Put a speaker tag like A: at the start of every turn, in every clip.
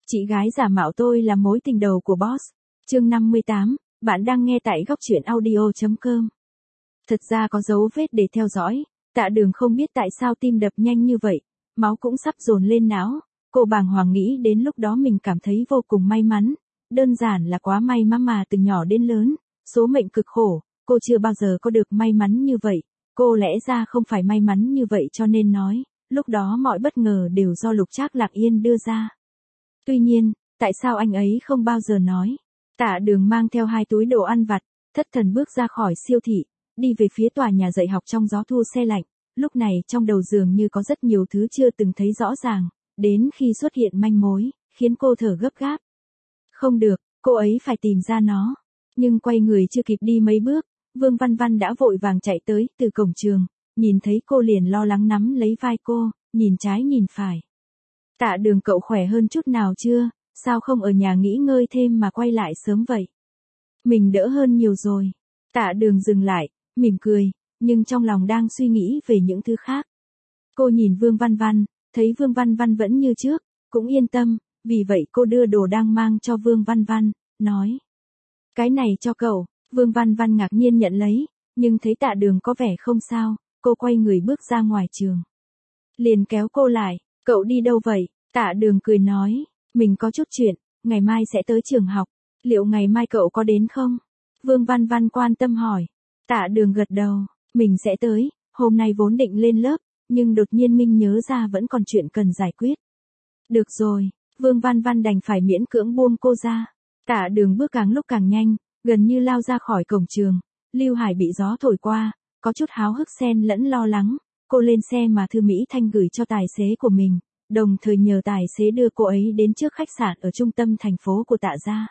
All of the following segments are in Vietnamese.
A: Chị gái giả mạo tôi là mối tình đầu của boss. Chương 58, bạn đang nghe tại góc truyện audio.com. Thật ra có dấu vết để theo dõi, Tạ Đường không biết tại sao tim đập nhanh như vậy, máu cũng sắp dồn lên não. Cô bàng hoàng nghĩ đến lúc đó mình cảm thấy vô cùng may mắn, đơn giản là quá may mắn mà từ nhỏ đến lớn, số mệnh cực khổ, cô chưa bao giờ có được may mắn như vậy. Cô lẽ ra không phải may mắn như vậy cho nên nói, lúc đó mọi bất ngờ đều do Lục Trác lặng yên đưa ra. Tuy nhiên, tại sao anh ấy không bao giờ nói? Tạ Đường mang theo 2 túi đồ ăn vặt, thất thần bước ra khỏi siêu thị, đi về phía tòa nhà dạy học trong gió thu se lạnh. Lúc này trong đầu dường như có rất nhiều thứ chưa từng thấy rõ ràng, đến khi xuất hiện manh mối, khiến cô thở gấp gáp. Không được, cô ấy phải tìm ra nó. Nhưng quay người chưa kịp đi mấy bước, Vương Văn Văn đã vội vàng chạy tới từ cổng trường, nhìn thấy cô liền lo lắng nắm lấy vai cô, nhìn trái nhìn phải. Tạ Đường, cậu khỏe hơn chút nào chưa, sao không ở nhà nghỉ ngơi thêm mà quay lại sớm vậy? Mình đỡ hơn nhiều rồi. Tạ Đường dừng lại, mỉm cười, nhưng trong lòng đang suy nghĩ về những thứ khác. Cô nhìn Vương Văn Văn, thấy Vương Văn Văn vẫn như trước, cũng yên tâm, vì vậy cô đưa đồ đang mang cho Vương Văn Văn, nói. Cái này cho cậu. Vương Văn Văn ngạc nhiên nhận lấy, nhưng thấy Tạ Đường có vẻ không sao, cô quay người bước ra ngoài trường. Liền kéo cô lại, cậu đi đâu vậy? Tạ Đường cười nói, mình có chút chuyện, ngày mai sẽ tới trường học, liệu ngày mai cậu có đến không? Vương Văn Văn quan tâm hỏi. Tạ Đường gật đầu, mình sẽ tới, hôm nay vốn định lên lớp, nhưng đột nhiên mình nhớ ra vẫn còn chuyện cần giải quyết. Được rồi, Vương Văn Văn đành phải miễn cưỡng buông cô ra. Tạ Đường bước càng lúc càng nhanh, gần như lao ra khỏi cổng trường. Lưu Hải bị gió thổi qua, có chút háo hức xen lẫn lo lắng. Cô lên xe mà Thư Mỹ Thanh gửi cho tài xế của mình, đồng thời nhờ tài xế đưa cô ấy đến trước khách sạn ở trung tâm thành phố của Tạ gia.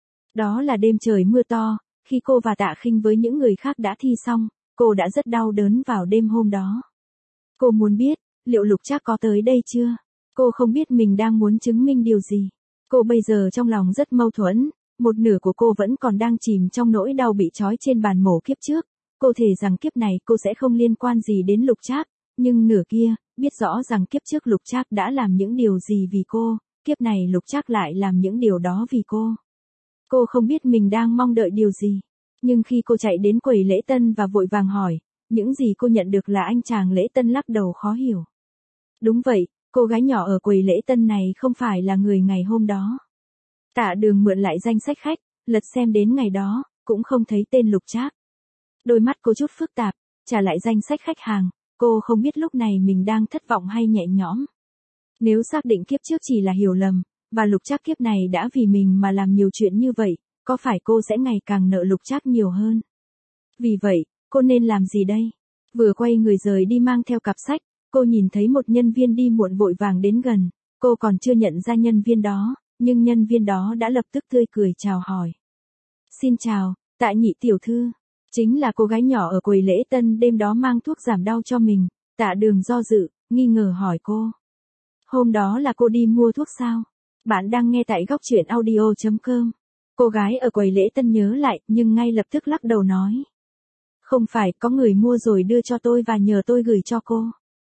A: Đó là đêm trời mưa to, khi cô và Tạ Khinh với những người khác đã thi xong, cô đã rất đau đớn vào đêm hôm đó. Cô muốn biết, liệu Lục Trác có tới đây chưa? Cô không biết mình đang muốn chứng minh điều gì. Cô bây giờ trong lòng rất mâu thuẫn, một nửa của cô vẫn còn đang chìm trong nỗi đau bị trói trên bàn mổ kiếp trước. Cô thề rằng kiếp này cô sẽ không liên quan gì đến Lục Trác, nhưng nửa kia, biết rõ rằng kiếp trước Lục Trác đã làm những điều gì vì cô, kiếp này Lục Trác lại làm những điều đó vì cô. Cô không biết mình đang mong đợi điều gì, nhưng khi cô chạy đến quầy lễ tân và vội vàng hỏi, những gì cô nhận được là anh chàng lễ tân lắc đầu khó hiểu. Đúng vậy, cô gái nhỏ ở quầy lễ tân này không phải là người ngày hôm đó. Tạ Đường mượn lại danh sách khách, lật xem đến ngày đó, cũng không thấy tên Lục Trác. Đôi mắt cô chút phức tạp, trả lại danh sách khách hàng, cô không biết lúc này mình đang thất vọng hay nhẹ nhõm. Nếu xác định kiếp trước chỉ là hiểu lầm, và Lục Trác kiếp này đã vì mình mà làm nhiều chuyện như vậy, có phải cô sẽ ngày càng nợ Lục Trác nhiều hơn? Vì vậy, cô nên làm gì đây? Vừa quay người rời đi mang theo cặp sách, cô nhìn thấy một nhân viên đi muộn vội vàng đến gần, cô còn chưa nhận ra nhân viên đó, nhưng nhân viên đó đã lập tức tươi cười chào hỏi. Xin chào, Tạ Nhị tiểu thư. Chính là cô gái nhỏ ở quầy lễ tân đêm đó mang thuốc giảm đau cho mình. Tạ Đường do dự, nghi ngờ hỏi cô. Hôm đó là cô đi mua thuốc sao? Bạn đang nghe tại góc truyện audio.com. Cô gái ở quầy lễ tân nhớ lại nhưng ngay lập tức lắc đầu nói. Không phải, có người mua rồi đưa cho tôi và nhờ tôi gửi cho cô.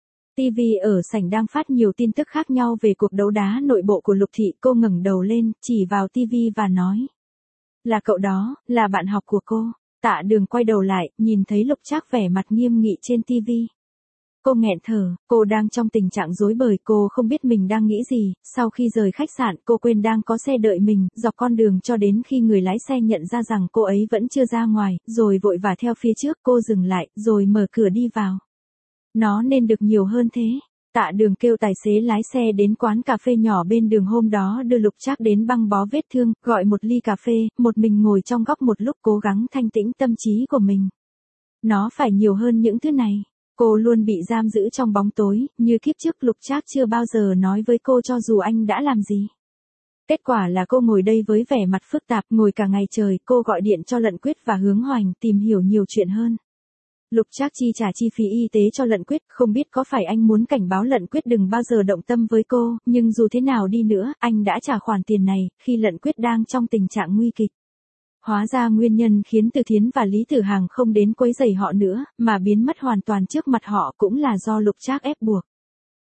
A: TV ở sảnh đang phát nhiều tin tức khác nhau về cuộc đấu đá nội bộ của Lục thị. Cô ngẩng đầu lên, chỉ vào TV và nói. Là cậu đó, là bạn học của cô. Tạ Đường quay đầu lại, nhìn thấy Lục Trác vẻ mặt nghiêm nghị trên TV. Cô nghẹn thở, cô đang trong tình trạng rối bời, cô không biết mình đang nghĩ gì. Sau khi rời khách sạn, cô quên đang có xe đợi mình, dọc con đường cho đến khi người lái xe nhận ra rằng cô ấy vẫn chưa ra ngoài, rồi vội vã theo phía trước. Cô dừng lại, rồi mở cửa đi vào. Nó nên được nhiều hơn thế. Tạ Đường kêu tài xế lái xe đến quán cà phê nhỏ bên đường hôm đó đưa Lục Trác đến băng bó vết thương, gọi một ly cà phê, một mình ngồi trong góc một lúc cố gắng thanh tĩnh tâm trí của mình. Nó phải nhiều hơn những thứ này. Cô luôn bị giam giữ trong bóng tối, như kiếp trước Lục Trác chưa bao giờ nói với cô cho dù anh đã làm gì. Kết quả là cô ngồi đây với vẻ mặt phức tạp, ngồi cả ngày trời, cô gọi điện cho Lận Quyết và Hướng Hoành tìm hiểu nhiều chuyện hơn. Lục Trác chi trả chi phí y tế cho Lận Quyết, không biết có phải anh muốn cảnh báo Lận Quyết đừng bao giờ động tâm với cô, nhưng dù thế nào đi nữa, anh đã trả khoản tiền này, khi Lận Quyết đang trong tình trạng nguy kịch. Hóa ra nguyên nhân khiến Từ Thiến và Lý Tử Hàng không đến quấy rầy họ nữa, mà biến mất hoàn toàn trước mặt họ cũng là do Lục Trác ép buộc.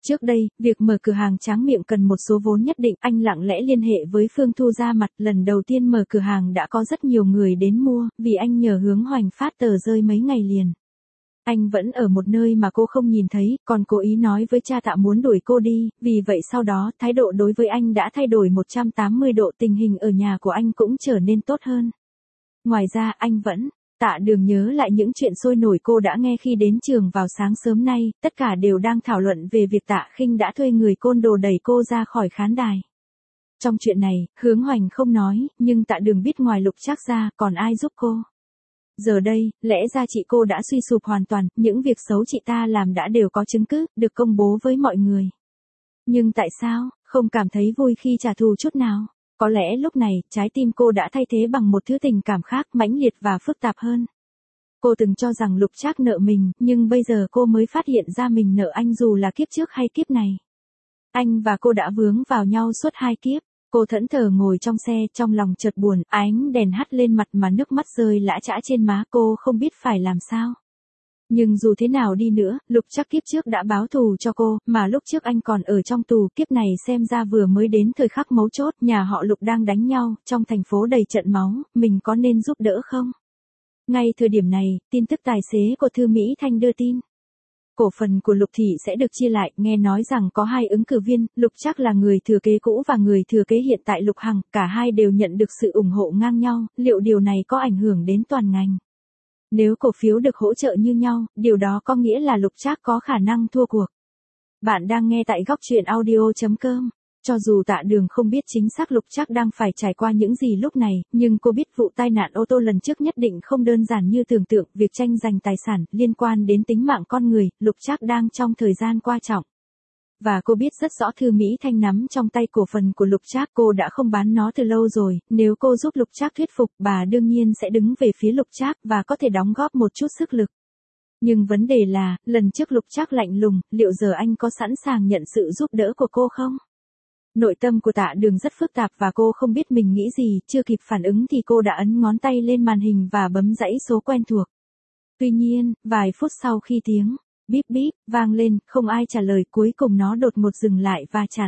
A: Trước đây, việc mở cửa hàng tráng miệng cần một số vốn nhất định, anh lặng lẽ liên hệ với Phương Thu ra mặt, lần đầu tiên mở cửa hàng đã có rất nhiều người đến mua, vì anh nhờ Hướng Hoành phát tờ rơi mấy ngày liền. Anh vẫn ở một nơi mà cô không nhìn thấy, còn cố ý nói với cha Tạ muốn đuổi cô đi, vì vậy sau đó, thái độ đối với anh đã thay đổi 180 độ, tình hình ở nhà của anh cũng trở nên tốt hơn. Ngoài ra, anh vẫn, Tạ Đường nhớ lại những chuyện sôi nổi cô đã nghe khi đến trường vào sáng sớm nay, tất cả đều đang thảo luận về việc Tạ Khinh đã thuê người côn đồ đẩy cô ra khỏi khán đài. Trong chuyện này, Hướng Hoành không nói, nhưng Tạ Đường biết ngoài Lục Trác ra, còn ai giúp cô. Giờ đây, lẽ ra chị cô đã suy sụp hoàn toàn, những việc xấu chị ta làm đã đều có chứng cứ, được công bố với mọi người. Nhưng tại sao, không cảm thấy vui khi trả thù chút nào? Có lẽ lúc này, trái tim cô đã thay thế bằng một thứ tình cảm khác, mãnh liệt và phức tạp hơn. Cô từng cho rằng Lục Trác nợ mình, nhưng bây giờ cô mới phát hiện ra mình nợ anh dù là kiếp trước hay kiếp này. Anh và cô đã vướng vào nhau suốt 2 kiếp. Cô thẫn thờ ngồi trong xe, trong lòng chợt buồn, ánh đèn hắt lên mặt mà nước mắt rơi lã chã trên má, cô không biết phải làm sao. Nhưng dù thế nào đi nữa, Lục Trác kiếp trước đã báo thù cho cô, mà lúc trước anh còn ở trong tù, kiếp này xem ra vừa mới đến thời khắc mấu chốt, nhà họ Lục đang đánh nhau, trong thành phố đầy trận máu, mình có nên giúp đỡ không? Ngay thời điểm này, tin tức tài xế của Thư Mỹ Thanh đưa tin. Cổ phần của Lục Thị sẽ được chia lại, nghe nói rằng có 2 ứng cử viên, Lục Trác là người thừa kế cũ và người thừa kế hiện tại Lục Hằng, cả hai đều nhận được sự ủng hộ ngang nhau, liệu điều này có ảnh hưởng đến toàn ngành? Nếu cổ phiếu được hỗ trợ như nhau, điều đó có nghĩa là Lục Trác có khả năng thua cuộc. Bạn đang nghe tại góc truyện audio.com. Cho dù Tạ Đường không biết chính xác Lục Trác đang phải trải qua những gì lúc này, nhưng cô biết vụ tai nạn ô tô lần trước nhất định không đơn giản như tưởng tượng, việc tranh giành tài sản liên quan đến tính mạng con người, Lục Trác đang trong thời gian quan trọng. Và cô biết rất rõ Thư Mỹ Thanh nắm trong tay cổ phần của Lục Trác, cô đã không bán nó từ lâu rồi, nếu cô giúp Lục Trác thuyết phục, bà đương nhiên sẽ đứng về phía Lục Trác và có thể đóng góp một chút sức lực. Nhưng vấn đề là, lần trước Lục Trác lạnh lùng, liệu giờ anh có sẵn sàng nhận sự giúp đỡ của cô không? Nội tâm của Tạ Đường rất phức tạp và cô không biết mình nghĩ gì, chưa kịp phản ứng thì cô đã ấn ngón tay lên màn hình và bấm dãy số quen thuộc. Tuy nhiên, vài phút sau khi tiếng bíp bíp vang lên, không ai trả lời, cuối cùng nó đột ngột dừng lại và chặn.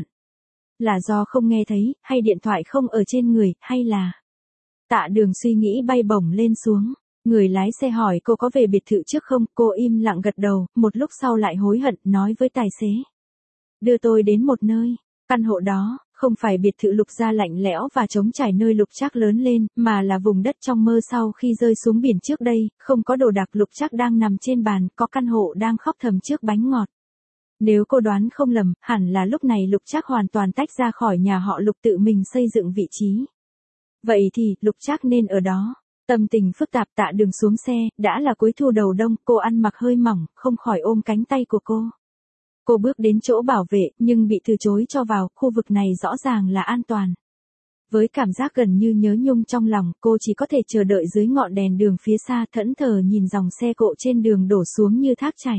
A: Là do không nghe thấy, hay điện thoại không ở trên người, hay là... Tạ Đường suy nghĩ bay bổng lên xuống. Người lái xe hỏi cô có về biệt thự trước không, cô im lặng gật đầu, một lúc sau lại hối hận, nói với tài xế. Đưa tôi đến một nơi. Căn hộ đó, không phải biệt thự Lục gia lạnh lẽo và trống trải nơi Lục Trác lớn lên, mà là vùng đất trong mơ sau khi rơi xuống biển trước đây, không có đồ đạc, Lục Trác đang nằm trên bàn, có căn hộ đang khóc thầm trước bánh ngọt. Nếu cô đoán không lầm, hẳn là lúc này Lục Trác hoàn toàn tách ra khỏi nhà họ Lục tự mình xây dựng vị trí. Vậy thì, Lục Trác nên ở đó. Tâm tình phức tạp, Tạ Đường xuống xe, đã là cuối thu đầu đông, cô ăn mặc hơi mỏng, không khỏi ôm cánh tay của cô. Cô bước đến chỗ bảo vệ, nhưng bị từ chối cho vào, khu vực này rõ ràng là an toàn. Với cảm giác gần như nhớ nhung trong lòng, cô chỉ có thể chờ đợi dưới ngọn đèn đường phía xa, thẫn thờ nhìn dòng xe cộ trên đường đổ xuống như thác chảy.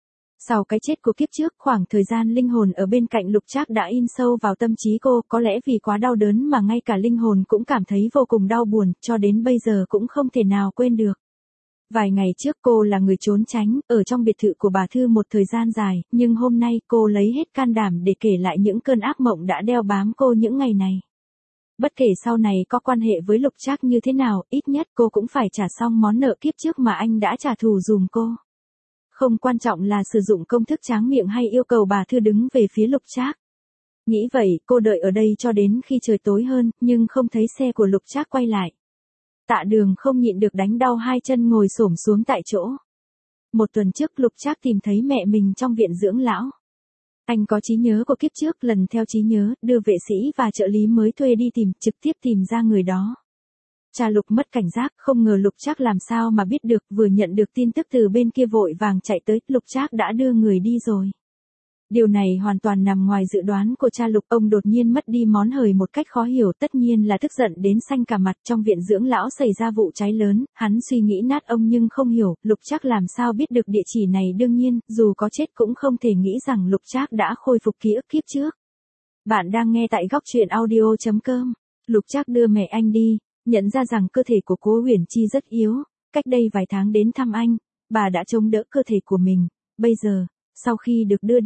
A: Sau cái chết của kiếp trước, khoảng thời gian linh hồn ở bên cạnh Lục Trác đã in sâu vào tâm trí cô, có lẽ vì quá đau đớn mà ngay cả linh hồn cũng cảm thấy vô cùng đau buồn, cho đến bây giờ cũng không thể nào quên được. Vài ngày trước cô là người trốn tránh, ở trong biệt thự của bà Thư một thời gian dài, nhưng hôm nay cô lấy hết can đảm để kể lại những cơn ác mộng đã đeo bám cô những ngày này. Bất kể sau này có quan hệ với Lục Trác như thế nào, ít nhất cô cũng phải trả xong món nợ kiếp trước mà anh đã trả thù dùm cô. Không quan trọng là sử dụng công thức tráng miệng hay yêu cầu bà Thư đứng về phía Lục Trác. Nghĩ vậy, cô đợi ở đây cho đến khi trời tối hơn, nhưng không thấy xe của Lục Trác quay lại. Tạ Đường không nhịn được đánh đau hai chân ngồi xổm xuống tại chỗ. Một tuần trước Lục Trác tìm thấy mẹ mình trong viện dưỡng lão. Anh có trí nhớ của kiếp trước, lần theo trí nhớ, đưa vệ sĩ và trợ lý mới thuê đi tìm, trực tiếp tìm ra người đó. Cha Lục mất cảnh giác, không ngờ Lục Trác làm sao mà biết được, vừa nhận được tin tức từ bên kia vội vàng chạy tới, Lục Trác đã đưa người đi rồi. Điều này hoàn toàn nằm ngoài dự đoán của cha Lục, ông đột nhiên mất đi món hời một cách khó hiểu, tất nhiên là tức giận đến xanh cả mặt. Trong viện dưỡng lão xảy ra vụ cháy lớn, hắn suy nghĩ nát ông nhưng không hiểu, Lục Trác làm sao biết được địa chỉ này, đương nhiên, dù có chết cũng không thể nghĩ rằng Lục Trác đã khôi phục ký ức kiếp trước. Bạn đang nghe tại góc truyện audio.com. Lục Trác đưa mẹ anh đi, nhận ra rằng cơ thể của Cố Huyền Chi rất yếu, cách đây vài tháng đến thăm anh, bà đã chống đỡ cơ thể của mình, bây giờ, sau khi được đưa đi,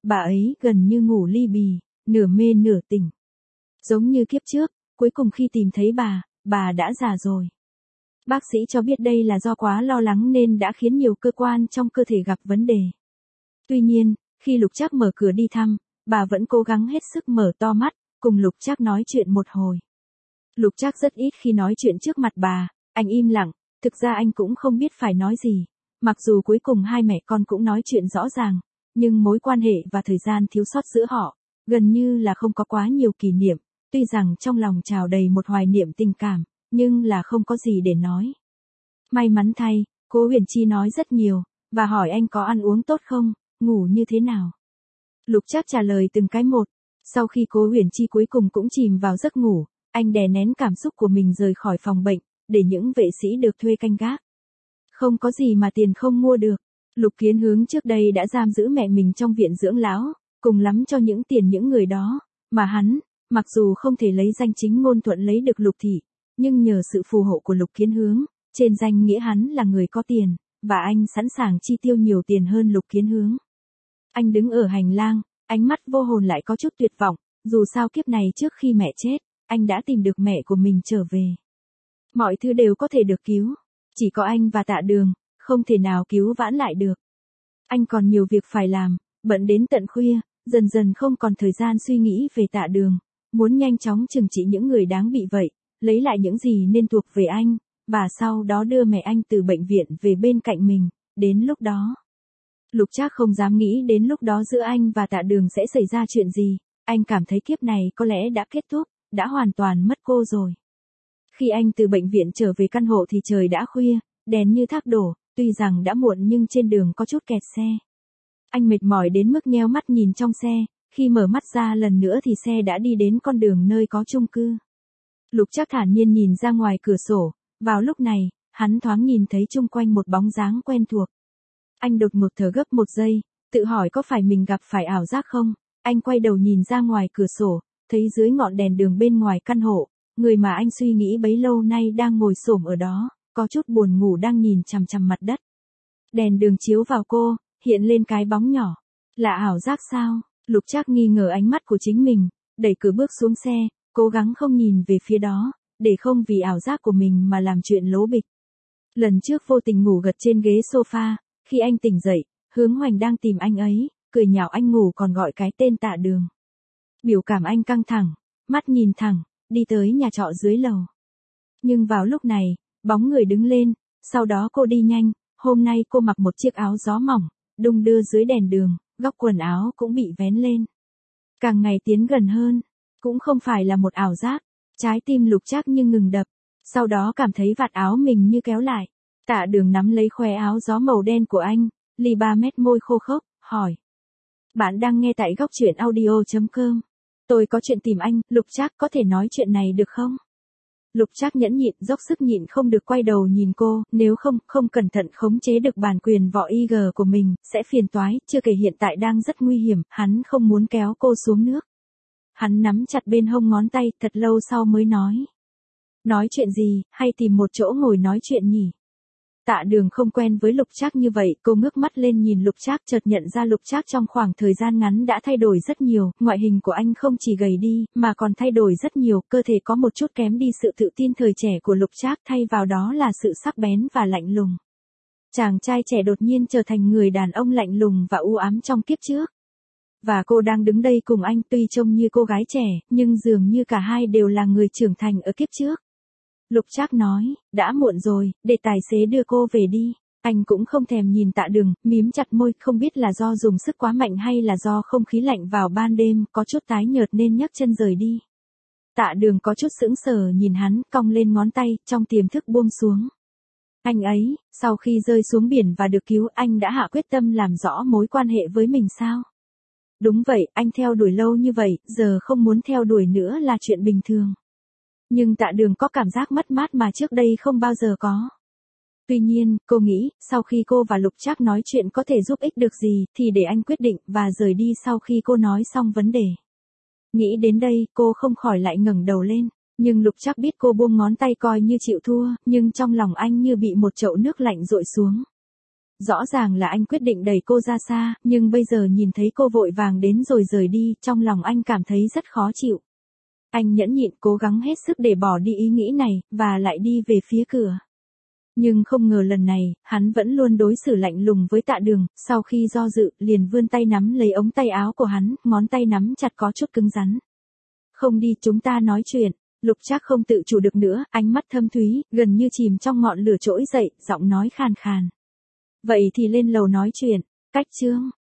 A: bà ấy gần như ngủ li bì, nửa mê nửa tỉnh. Giống như kiếp trước, cuối cùng khi tìm thấy bà đã già rồi. Bác sĩ cho biết đây là do quá lo lắng nên đã khiến nhiều cơ quan trong cơ thể gặp vấn đề. Tuy nhiên, khi Lục Trác mở cửa đi thăm, bà vẫn cố gắng hết sức mở to mắt, cùng Lục Trác nói chuyện một hồi. Lục Trác rất ít khi nói chuyện trước mặt bà, anh im lặng, thực ra anh cũng không biết phải nói gì. Mặc dù cuối cùng hai mẹ con cũng nói chuyện rõ ràng, nhưng mối quan hệ và thời gian thiếu sót giữa họ, gần như là không có quá nhiều kỷ niệm, tuy rằng trong lòng trào đầy một hoài niệm tình cảm, nhưng là không có gì để nói. May mắn thay, cô Huyền Chi nói rất nhiều, và hỏi anh có ăn uống tốt không, ngủ như thế nào. Lục Trác trả lời từng cái một. Sau khi cô Huyền Chi cuối cùng cũng chìm vào giấc ngủ, anh đè nén cảm xúc của mình rời khỏi phòng bệnh, để những vệ sĩ được thuê canh gác. Không có gì mà tiền không mua được. Lục Kiến Hướng trước đây đã giam giữ mẹ mình trong viện dưỡng lão, cùng lắm cho những tiền những người đó, mà hắn, mặc dù không thể lấy danh chính ngôn thuận lấy được Lục Thị, nhưng nhờ sự phù hộ của Lục Kiến Hướng, trên danh nghĩa hắn là người có tiền, và anh sẵn sàng chi tiêu nhiều tiền hơn Lục Kiến Hướng. Anh đứng ở hành lang, ánh mắt vô hồn lại có chút tuyệt vọng, dù sao kiếp này trước khi mẹ chết, anh đã tìm được mẹ của mình trở về. Mọi thứ đều có thể được cứu, chỉ có anh và Tạ Đường, không thể nào cứu vãn lại được. Anh còn nhiều việc phải làm, bận đến tận khuya, dần dần không còn thời gian suy nghĩ về Tạ Đường, muốn nhanh chóng trừng trị những người đáng bị vậy, lấy lại những gì nên thuộc về anh, và sau đó đưa mẹ anh từ bệnh viện về bên cạnh mình, đến lúc đó. Lục Trác không dám nghĩ đến lúc đó giữa anh và Tạ Đường sẽ xảy ra chuyện gì, anh cảm thấy kiếp này có lẽ đã kết thúc, đã hoàn toàn mất cô rồi. Khi anh từ bệnh viện trở về căn hộ thì trời đã khuya, đèn như thác đổ, tuy rằng đã muộn nhưng trên đường có chút kẹt xe. Anh mệt mỏi đến mức nheo mắt nhìn trong xe, khi mở mắt ra lần nữa thì xe đã đi đến con đường nơi có chung cư. Lục Trác thản nhiên nhìn ra ngoài cửa sổ, vào lúc này, hắn thoáng nhìn thấy chung quanh một bóng dáng quen thuộc. Anh đột ngột thở gấp một giây, tự hỏi có phải mình gặp phải ảo giác không? Anh quay đầu nhìn ra ngoài cửa sổ, thấy dưới ngọn đèn đường bên ngoài căn hộ, người mà anh suy nghĩ bấy lâu nay đang ngồi xổm ở đó, có chút buồn ngủ đang nhìn chằm chằm mặt đất. Đèn đường chiếu vào cô, hiện lên cái bóng nhỏ. Là ảo giác sao? Lục Trác nghi ngờ ánh mắt của chính mình, đẩy cửa bước xuống xe, cố gắng không nhìn về phía đó, để không vì ảo giác của mình mà làm chuyện lố bịch. Lần trước vô tình ngủ gật trên ghế sofa, khi anh tỉnh dậy, Hướng Hoành đang tìm anh ấy, cười nhạo anh ngủ còn gọi cái tên Tạ Đường. Biểu cảm anh căng thẳng, mắt nhìn thẳng, đi tới nhà trọ dưới lầu. Nhưng vào lúc này, bóng người đứng lên, sau đó cô đi nhanh, hôm nay cô mặc một chiếc áo gió mỏng, đung đưa dưới đèn đường, góc quần áo cũng bị vén lên. Càng ngày tiến gần hơn, cũng không phải là một ảo giác, trái tim Lục Trác như ngừng đập, sau đó cảm thấy vạt áo mình như kéo lại. Tạ Đường nắm lấy khoe áo gió màu đen của anh, lì 3 mét môi khô khốc, hỏi. Bạn đang nghe tại góc truyện audio.com. Tôi có chuyện tìm anh, Lục Trác có thể nói chuyện này được không? Lục Trác nhẫn nhịn dốc sức nhịn không được quay đầu nhìn cô, nếu không cẩn thận khống chế được bản quyền võ IG của mình, sẽ phiền toái, chưa kể hiện tại đang rất nguy hiểm, hắn không muốn kéo cô xuống nước. Hắn nắm chặt bên hông ngón tay, thật lâu sau mới nói. Nói chuyện gì, hay tìm một chỗ ngồi nói chuyện nhỉ? Tạ Đường không quen với Lục Trác như vậy, cô ngước mắt lên nhìn Lục Trác, chợt nhận ra Lục Trác trong khoảng thời gian ngắn đã thay đổi rất nhiều, ngoại hình của anh không chỉ gầy đi, mà còn thay đổi rất nhiều, cơ thể có một chút kém đi sự tự tin thời trẻ của Lục Trác, thay vào đó là sự sắc bén và lạnh lùng. Chàng trai trẻ đột nhiên trở thành người đàn ông lạnh lùng và u ám trong kiếp trước. Và cô đang đứng đây cùng anh, tuy trông như cô gái trẻ, nhưng dường như cả hai đều là người trưởng thành ở kiếp trước. Lục Trác nói, đã muộn rồi, để tài xế đưa cô về đi. Anh cũng không thèm nhìn Tạ Đường, mím chặt môi, không biết là do dùng sức quá mạnh hay là do không khí lạnh vào ban đêm, có chút tái nhợt nên nhấc chân rời đi. Tạ Đường có chút sững sờ nhìn hắn, cong lên ngón tay, trong tiềm thức buông xuống. Anh ấy, sau khi rơi xuống biển và được cứu, anh đã hạ quyết tâm làm rõ mối quan hệ với mình sao? Đúng vậy, anh theo đuổi lâu như vậy, giờ không muốn theo đuổi nữa là chuyện bình thường. Nhưng Tạ Đường có cảm giác mất mát mà trước đây không bao giờ có. Tuy nhiên, cô nghĩ, sau khi cô và Lục Trác nói chuyện có thể giúp ích được gì, thì để anh quyết định, và rời đi sau khi cô nói xong vấn đề. Nghĩ đến đây, cô không khỏi lại ngẩng đầu lên, nhưng Lục Trác biết cô buông ngón tay coi như chịu thua, nhưng trong lòng anh như bị một chậu nước lạnh dội xuống. Rõ ràng là anh quyết định đẩy cô ra xa, nhưng bây giờ nhìn thấy cô vội vàng đến rồi rời đi, trong lòng anh cảm thấy rất khó chịu. Anh nhẫn nhịn cố gắng hết sức để bỏ đi ý nghĩ này, và lại đi về phía cửa. Nhưng không ngờ lần này, hắn vẫn luôn đối xử lạnh lùng với Tạ Đường, sau khi do dự, liền vươn tay nắm lấy ống tay áo của hắn, ngón tay nắm chặt có chút cứng rắn. Không đi, chúng ta nói chuyện. Lục Trác không tự chủ được nữa, ánh mắt thâm thúy, gần như chìm trong ngọn lửa trỗi dậy, giọng nói khàn khàn. Vậy thì lên lầu nói chuyện. Cách chương